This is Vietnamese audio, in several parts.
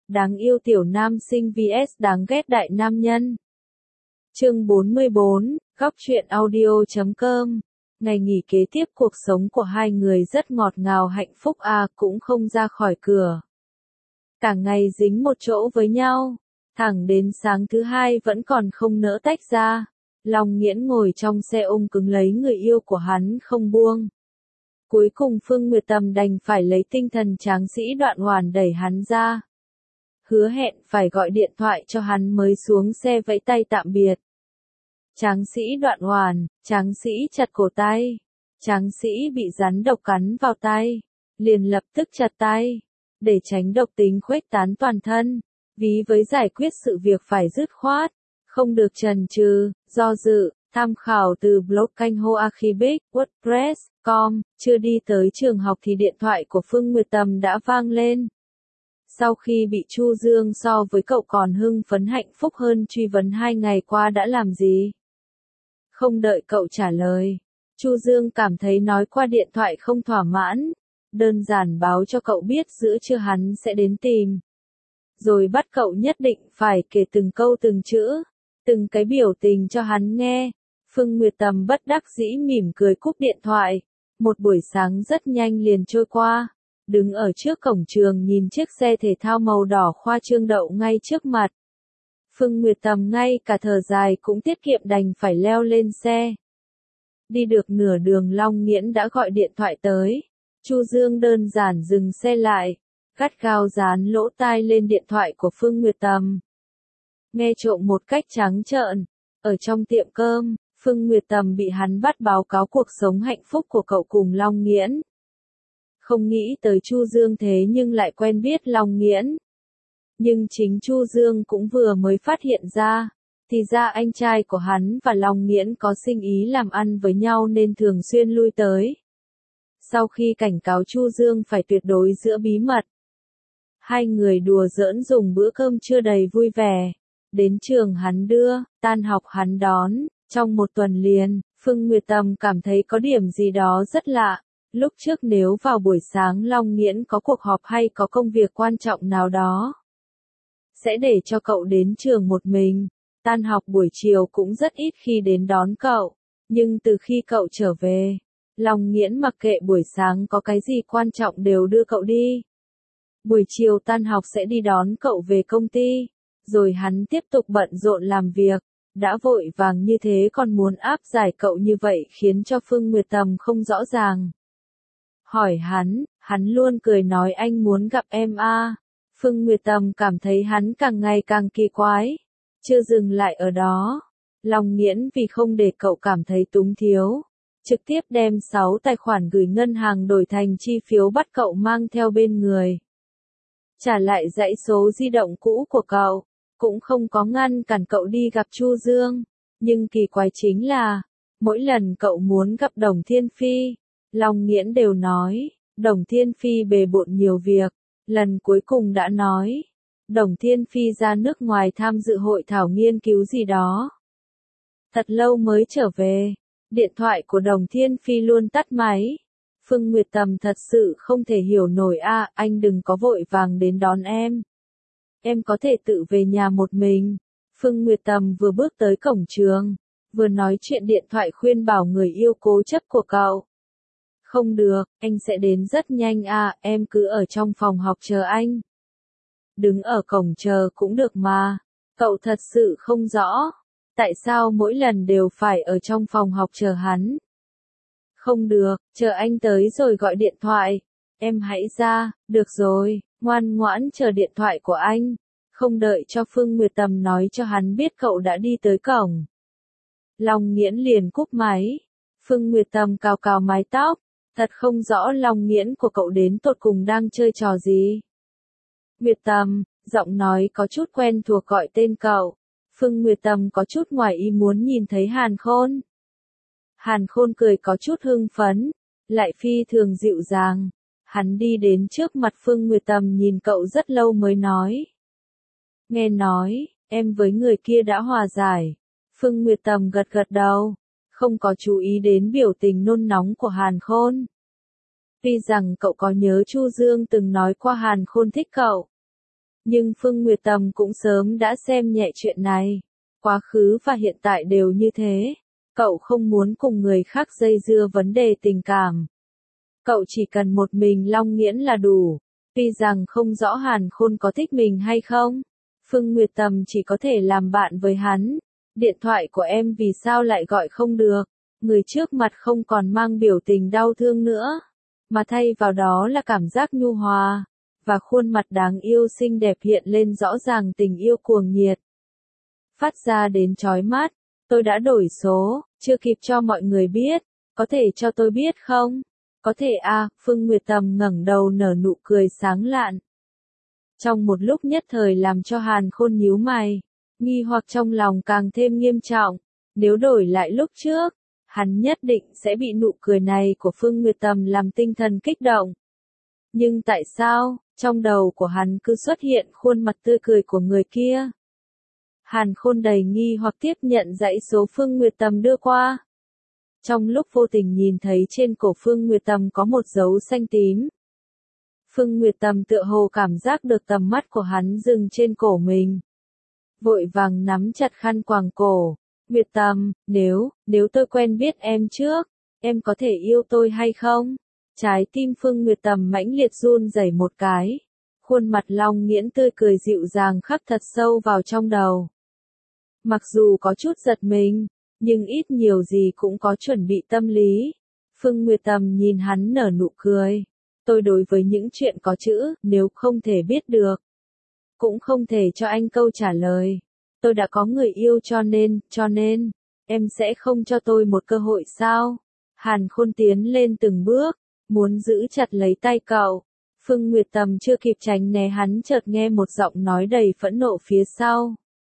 Đáng yêu tiểu nam sinh vs đáng ghét đại nam nhân. Chương 44, góc truyện audio.com. Ngày nghỉ kế tiếp cuộc sống của hai người rất ngọt ngào hạnh phúc cũng không ra khỏi cửa. Cả ngày dính một chỗ với nhau, thẳng đến sáng thứ hai vẫn còn không nỡ tách ra. Long Nghiễn ngồi trong xe ôm cứng lấy người yêu của hắn không buông. Cuối cùng Phương Nguyệt Tâm đành phải lấy tinh thần tráng sĩ Đoạn Hoàn đẩy hắn ra. Hứa hẹn phải gọi điện thoại cho hắn mới xuống xe vẫy tay tạm biệt. Tráng sĩ Đoạn Hoàn, tráng sĩ chặt cổ tay. Tráng sĩ bị rắn độc cắn vào tay, liền lập tức chặt tay, để tránh độc tính khuếch tán toàn thân. Ví với giải quyết sự việc phải dứt khoát, không được chần chừ, do dự. Tham khảo từ blog kênh Hoakibic, WordPress.com, chưa đi tới trường học thì điện thoại của Phương Nguyệt Tâm đã vang lên. Sau khi bị Chu Dương so với cậu còn hưng phấn hạnh phúc hơn truy vấn 2 ngày qua đã làm gì. Không đợi cậu trả lời, Chu Dương cảm thấy nói qua điện thoại không thỏa mãn, đơn giản báo cho cậu biết giữa trưa hắn sẽ đến tìm. Rồi bắt cậu nhất định phải kể từng câu từng chữ, từng cái biểu tình cho hắn nghe. Phương Nguyệt Tâm bất đắc dĩ mỉm cười cúp điện thoại. Một buổi sáng rất nhanh liền trôi qua. Đứng ở trước cổng trường nhìn chiếc xe thể thao màu đỏ khoa trương đậu ngay trước mặt. Phương Nguyệt Tâm ngay cả thở dài cũng tiết kiệm đành phải leo lên xe. Đi được nửa đường Long Nghiễn đã gọi điện thoại tới. Chu Dương đơn giản dừng xe lại, gắt gao dán lỗ tai lên điện thoại của Phương Nguyệt Tâm. Nghe trộm một cách trắng trợn. Ở trong tiệm cơm, Phương Nguyệt Tâm bị hắn bắt báo cáo cuộc sống hạnh phúc của cậu cùng Long Nghiễn. Không nghĩ tới Chu Dương thế nhưng lại quen biết Long Nghiễn. Nhưng chính Chu Dương cũng vừa mới phát hiện ra, thì ra anh trai của hắn và Long Nghiễn có sinh ý làm ăn với nhau nên thường xuyên lui tới. Sau khi cảnh cáo Chu Dương phải tuyệt đối giữ bí mật, hai người đùa giỡn dùng bữa cơm trưa đầy vui vẻ. Đến trường hắn đưa, tan học hắn đón, trong một tuần liền, Phương Nguyệt Tâm cảm thấy có điểm gì đó rất lạ. Lúc trước nếu vào buổi sáng Long Nghiễn có cuộc họp hay có công việc quan trọng nào đó, sẽ để cho cậu đến trường một mình. Tan học buổi chiều cũng rất ít khi đến đón cậu. Nhưng từ khi cậu trở về, Long Nghiễn mặc kệ buổi sáng có cái gì quan trọng đều đưa cậu đi. Buổi chiều tan học sẽ đi đón cậu về công ty. Rồi hắn tiếp tục bận rộn làm việc. Đã vội vàng như thế còn muốn áp giải cậu như vậy khiến cho Phương Nguyệt Tâm không rõ ràng. Hỏi hắn luôn cười nói anh muốn gặp em Phương Nguyệt Tâm cảm thấy hắn càng ngày càng kỳ quái. Chưa dừng lại ở đó, Long Nghiễn vì không để cậu cảm thấy túng thiếu, trực tiếp đem 6 tài khoản gửi ngân hàng đổi thành chi phiếu bắt cậu mang theo bên người. Trả lại dãy số di động cũ của cậu, cũng không có ngăn cản cậu đi gặp Chu Dương. Nhưng kỳ quái chính là, mỗi lần cậu muốn gặp Đồng Thiên Phi, Long Nghiễn đều nói, Đồng Thiên Phi bề bộn nhiều việc. Lần cuối cùng đã nói, Đồng Thiên Phi ra nước ngoài tham dự hội thảo nghiên cứu gì đó. Thật lâu mới trở về, điện thoại của Đồng Thiên Phi luôn tắt máy. Phương Nguyệt Tâm thật sự không thể hiểu nổi anh đừng có vội vàng đến đón em. Em có thể tự về nhà một mình. Phương Nguyệt Tâm vừa bước tới cổng trường, vừa nói chuyện điện thoại khuyên bảo người yêu cố chấp của cậu. Không được, anh sẽ đến rất nhanh em cứ ở trong phòng học chờ anh. Đứng ở cổng chờ cũng được mà. Cậu thật sự không rõ, tại sao mỗi lần đều phải ở trong phòng học chờ hắn. Không được, chờ anh tới rồi gọi điện thoại. Em hãy ra, được rồi, ngoan ngoãn chờ điện thoại của anh. Không đợi cho Phương Nguyệt Tâm nói cho hắn biết cậu đã đi tới cổng. Long Nghiễn liền cúp máy. Phương Nguyệt Tâm cào cào mái tóc. Thật không rõ Long Nghiễn của cậu đến tột cùng đang chơi trò gì. Nguyệt Tâm, giọng nói có chút quen thuộc gọi tên cậu. Phương Nguyệt Tâm có chút ngoài ý muốn nhìn thấy Hàn Khôn. Hàn Khôn cười có chút hưng phấn, lại phi thường dịu dàng. Hắn đi đến trước mặt Phương Nguyệt Tâm nhìn cậu rất lâu mới nói. Nghe nói, em với người kia đã hòa giải. Phương Nguyệt Tâm gật gật đầu, không có chú ý đến biểu tình nôn nóng của Hàn Khôn. Tuy rằng cậu có nhớ Chu Dương từng nói qua Hàn Khôn thích cậu, Nhưng Phương Nguyệt Tầm cũng sớm đã xem nhẹ chuyện này. Quá khứ và hiện tại đều như thế. Cậu không muốn cùng người khác dây dưa vấn đề tình cảm. Cậu chỉ cần một mình Long Nghiễn là đủ. Tuy rằng không rõ Hàn Khôn có thích mình hay không, Phương Nguyệt Tầm chỉ có thể làm bạn với hắn. Điện thoại của em vì sao lại gọi không được? Người trước mặt không còn mang biểu tình đau thương nữa, mà thay vào đó là cảm giác nhu hòa, và khuôn mặt đáng yêu xinh đẹp hiện lên rõ ràng tình yêu cuồng nhiệt. Phát ra đến chói mắt, tôi đã đổi số, chưa kịp cho mọi người biết, có thể cho tôi biết không? Có thể à, Phương Nguyệt Tầm ngẩng đầu nở nụ cười sáng lạn. Trong một lúc nhất thời làm cho Hàn Khôn nhíu mày, nghi hoặc trong lòng càng thêm nghiêm trọng. Nếu đổi lại lúc trước, hắn nhất định sẽ bị nụ cười này của Phương Nguyệt Tầm làm tinh thần kích động. Nhưng tại sao, trong đầu của hắn cứ xuất hiện khuôn mặt tươi cười của người kia? Hàn Khôn đầy nghi hoặc tiếp nhận dãy số Phương Nguyệt Tầm đưa qua. Trong lúc vô tình nhìn thấy trên cổ Phương Nguyệt Tầm có một dấu xanh tím. Phương Nguyệt Tầm tựa hồ cảm giác được tầm mắt của hắn dừng trên cổ mình. Vội vàng nắm chặt khăn quàng cổ. Nguyệt Tầm, nếu tôi quen biết em trước, em có thể yêu tôi hay không? Trái tim Phương Nguyệt Tầm mãnh liệt run rẩy một cái. Khuôn mặt Long Nghiễn tươi cười dịu dàng khắc thật sâu vào trong đầu. Mặc dù có chút giật mình, nhưng ít nhiều gì cũng có chuẩn bị tâm lý. Phương Nguyệt Tầm nhìn hắn nở nụ cười. Tôi đối với những chuyện có chữ, nếu không thể biết được, cũng không thể cho anh câu trả lời. Tôi đã có người yêu cho nên, em sẽ không cho tôi một cơ hội sao? Hàn Khôn tiến lên từng bước, muốn giữ chặt lấy tay cậu. Phương Nguyệt Tầm chưa kịp tránh né hắn chợt nghe một giọng nói đầy phẫn nộ phía sau.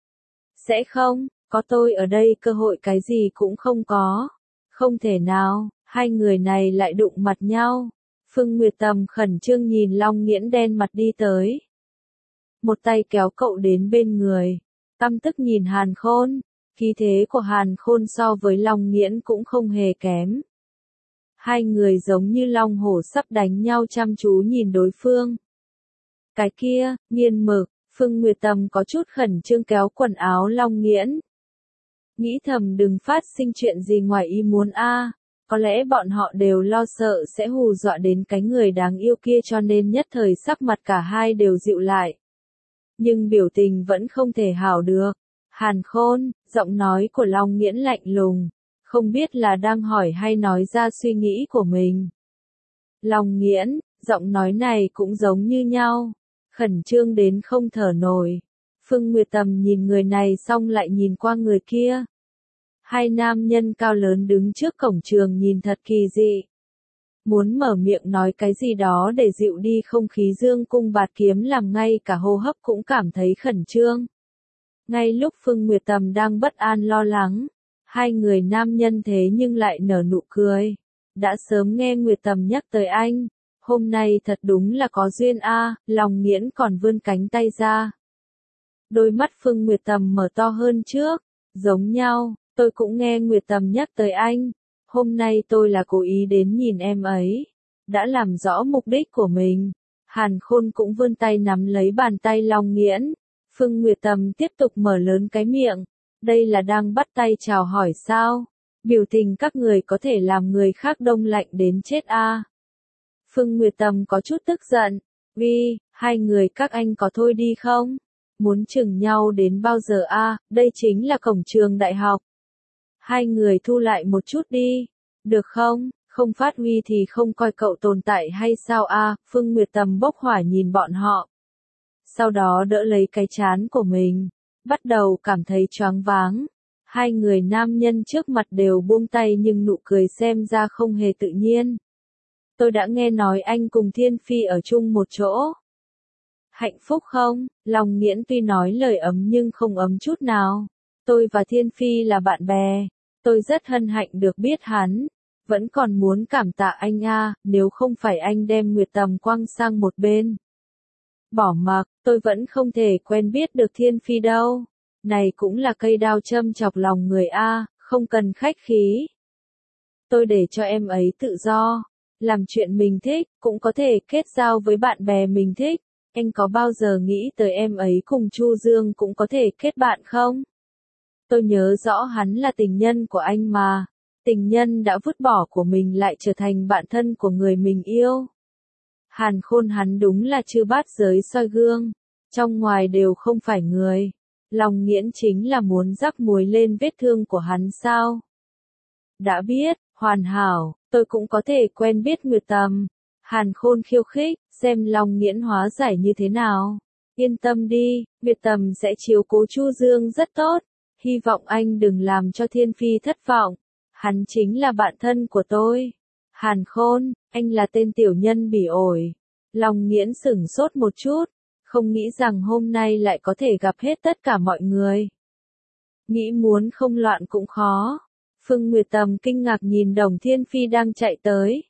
Sẽ không, có tôi ở đây cơ hội cái gì cũng không có. Không thể nào, hai người này lại đụng mặt nhau. Phương Nguyệt Tầm khẩn trương nhìn Long Nghiễn đen mặt đi tới. Một tay kéo cậu đến bên người. Căm tức nhìn Hàn Khôn. Khí thế của Hàn Khôn so với Long Nghiễn cũng không hề kém. Hai người giống như long hổ sắp đánh nhau chăm chú nhìn đối phương. Cái kia, nghiền mực, Phương Nguyệt Tầm có chút khẩn trương kéo quần áo Long Nghiễn. Nghĩ thầm đừng phát sinh chuyện gì ngoài ý muốn a. Có lẽ bọn họ đều lo sợ sẽ hù dọa đến cái người đáng yêu kia cho nên nhất thời sắc mặt cả hai đều dịu lại. Nhưng biểu tình vẫn không thể hảo được. Hàn Khôn, giọng nói của Long Nghiễn lạnh lùng, không biết là đang hỏi hay nói ra suy nghĩ của mình. Long Nghiễn, giọng nói này cũng giống như nhau, khẩn trương đến không thở nổi. Phương Nguyệt Tầm nhìn người này xong lại nhìn qua người kia. Hai nam nhân cao lớn đứng trước cổng trường nhìn thật kỳ dị. Muốn mở miệng nói cái gì đó để dịu đi không khí dương cung bạt kiếm làm ngay cả hô hấp cũng cảm thấy khẩn trương. Ngay lúc Phương Nguyệt Tầm đang bất an lo lắng, hai người nam nhân thế nhưng lại nở nụ cười. Đã sớm nghe Nguyệt Tầm nhắc tới anh, hôm nay thật đúng là có duyên a. Long Nghiễn còn vươn cánh tay ra. Đôi mắt Phương Nguyệt Tầm mở to hơn trước, giống nhau, tôi cũng nghe Nguyệt Tầm nhắc tới anh. Hôm nay tôi là cố ý đến nhìn em ấy. Đã làm rõ mục đích của mình. Hàn Khôn cũng vươn tay nắm lấy bàn tay Long Nghiễn. Phương Nguyệt Tầm tiếp tục mở lớn cái miệng. Đây là đang bắt tay chào hỏi sao? Biểu tình các người có thể làm người khác đông lạnh đến chết a. Phương Nguyệt Tầm có chút tức giận. Vi, hai người các anh có thôi đi không? Muốn chừng nhau đến bao giờ a? Đây chính là cổng trường đại học. Hai người thu lại một chút đi. Được không? Không phát huy thì không coi cậu tồn tại hay sao a? Phương Nguyệt Tầm bốc hỏa nhìn bọn họ. Sau đó đỡ lấy cái trán của mình. Bắt đầu cảm thấy choáng váng. Hai người nam nhân trước mặt đều buông tay nhưng nụ cười xem ra không hề tự nhiên. Tôi đã nghe nói anh cùng Thiên Phi ở chung một chỗ. Hạnh phúc không? Long Nghiễn tuy nói lời ấm nhưng không ấm chút nào. Tôi và Thiên Phi là bạn bè. Tôi rất hân hạnh được biết hắn. Vẫn còn muốn cảm tạ anh a, nếu không phải anh đem Nguyệt Tầm quăng sang một bên. Bỏ mặc, tôi vẫn không thể quen biết được Thiên Phi đâu. Này cũng là cây đao châm chọc lòng người a, không cần khách khí. Tôi để cho em ấy tự do, làm chuyện mình thích, cũng có thể kết giao với bạn bè mình thích. anh có bao giờ nghĩ tới em ấy cùng Chu Dương cũng có thể kết bạn không? Tôi nhớ rõ hắn là tình nhân của anh mà. Tình nhân đã vứt bỏ của mình lại trở thành bạn thân của người mình yêu. Hàn Khôn hắn đúng là chư bát giới soi gương. Trong ngoài đều không phải người. Lòng Nghiễn chính là muốn rắc muối lên vết thương của hắn sao? Đã biết, hoàn hảo, tôi cũng có thể quen biết Nguyệt Tầm. Hàn Khôn khiêu khích, xem Long Nghiễn hóa giải như thế nào. Yên tâm đi, Nguyệt Tầm sẽ chiếu cố Chu Dương rất tốt. Hy vọng anh đừng làm cho Thiên Phi thất vọng. Hắn chính là bạn thân của tôi. Hàn Khôn, anh là tên tiểu nhân bỉ ổi. Long Nghiễn sửng sốt một chút, không nghĩ rằng hôm nay lại có thể gặp hết tất cả mọi người. Nghĩ muốn không loạn cũng khó. Phương Nguyệt Tầm kinh ngạc nhìn Đồng Thiên Phi đang chạy tới.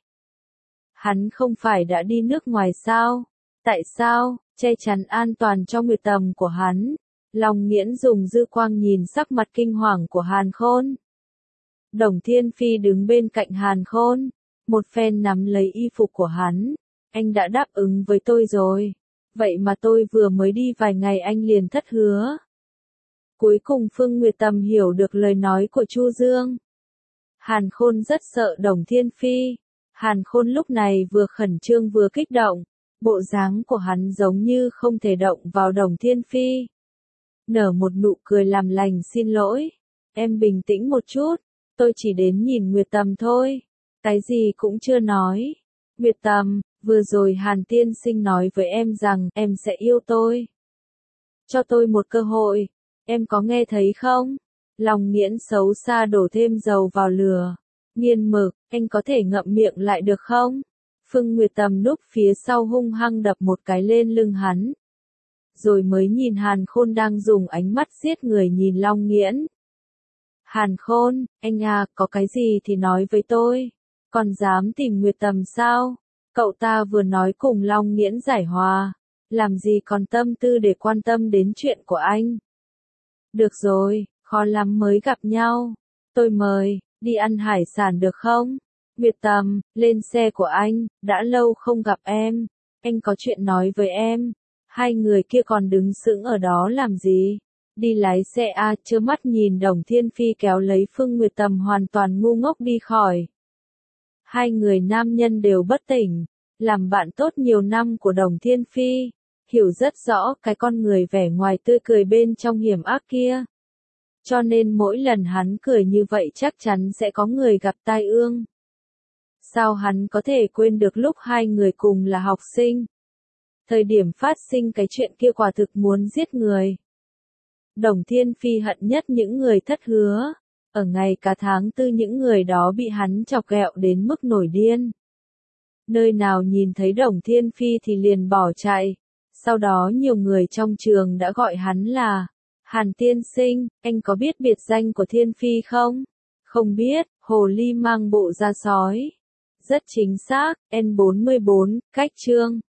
Hắn không phải đã đi nước ngoài sao? Tại sao? Che chắn an toàn cho Nguyệt Tầm của hắn. Long Nghiễn dùng dư quang nhìn sắc mặt kinh hoàng của Hàn Khôn. Đồng Thiên Phi đứng bên cạnh Hàn Khôn, một phen nắm lấy y phục của hắn. Anh đã đáp ứng với tôi rồi. Vậy mà tôi vừa mới đi vài ngày anh liền thất hứa. Cuối cùng Phương Nguyệt Tầm hiểu được lời nói của Chu Dương. Hàn Khôn rất sợ Đồng Thiên Phi. Hàn Khôn lúc này vừa khẩn trương vừa kích động. Bộ dáng của hắn giống như không thể động vào Đồng Thiên Phi. Nở một nụ cười làm lành xin lỗi. Em bình tĩnh một chút. Tôi chỉ đến nhìn Nguyệt Tầm thôi. Cái gì cũng chưa nói. Nguyệt Tầm, vừa rồi Hàn tiên sinh nói với em rằng em sẽ yêu tôi. Cho tôi một cơ hội. Em có nghe thấy không? Lòng Nghiễn xấu xa đổ thêm dầu vào lửa. Nghiên Mực, anh có thể ngậm miệng lại được không? Phương Nguyệt Tầm núp phía sau hung hăng đập một cái lên lưng hắn. Rồi mới nhìn Hàn Khôn đang dùng ánh mắt giết người nhìn Long Nghiễn. Hàn Khôn, anh à, có cái gì thì nói với tôi. Còn dám tìm Nguyệt Tầm sao? Cậu ta vừa nói cùng Long Nghiễn giải hòa. Làm gì còn tâm tư để quan tâm đến chuyện của anh. Được rồi, khó lắm mới gặp nhau. Tôi mời, đi ăn hải sản được không? Nguyệt Tầm, lên xe của anh, đã lâu không gặp em. Anh có chuyện nói với em. Hai người kia còn đứng sững ở đó làm gì? Đi lái xe a, trơ mắt nhìn Đồng Thiên Phi kéo lấy Phương Nguyệt Tầm hoàn toàn ngu ngốc đi khỏi. Hai người nam nhân đều bất tỉnh. Làm bạn tốt nhiều năm của Đồng Thiên Phi. Hiểu rất rõ cái con người vẻ ngoài tươi cười bên trong hiểm ác kia. Cho nên mỗi lần hắn cười như vậy chắc chắn sẽ có người gặp tai ương. Sao hắn có thể quên được lúc hai người cùng là học sinh? Thời điểm phát sinh cái chuyện kia quả thực muốn giết người. Đồng Thiên Phi hận nhất những người thất hứa. Ở ngày cả tháng tư những người đó bị hắn chọc ghẹo đến mức nổi điên. Nơi nào nhìn thấy Đồng Thiên Phi thì liền bỏ chạy. Sau đó nhiều người trong trường đã gọi hắn là Hàn tiên sinh, anh có biết biệt danh của Thiên Phi không? Không biết, hồ ly mang bộ da sói. Rất chính xác, N44, cách chương.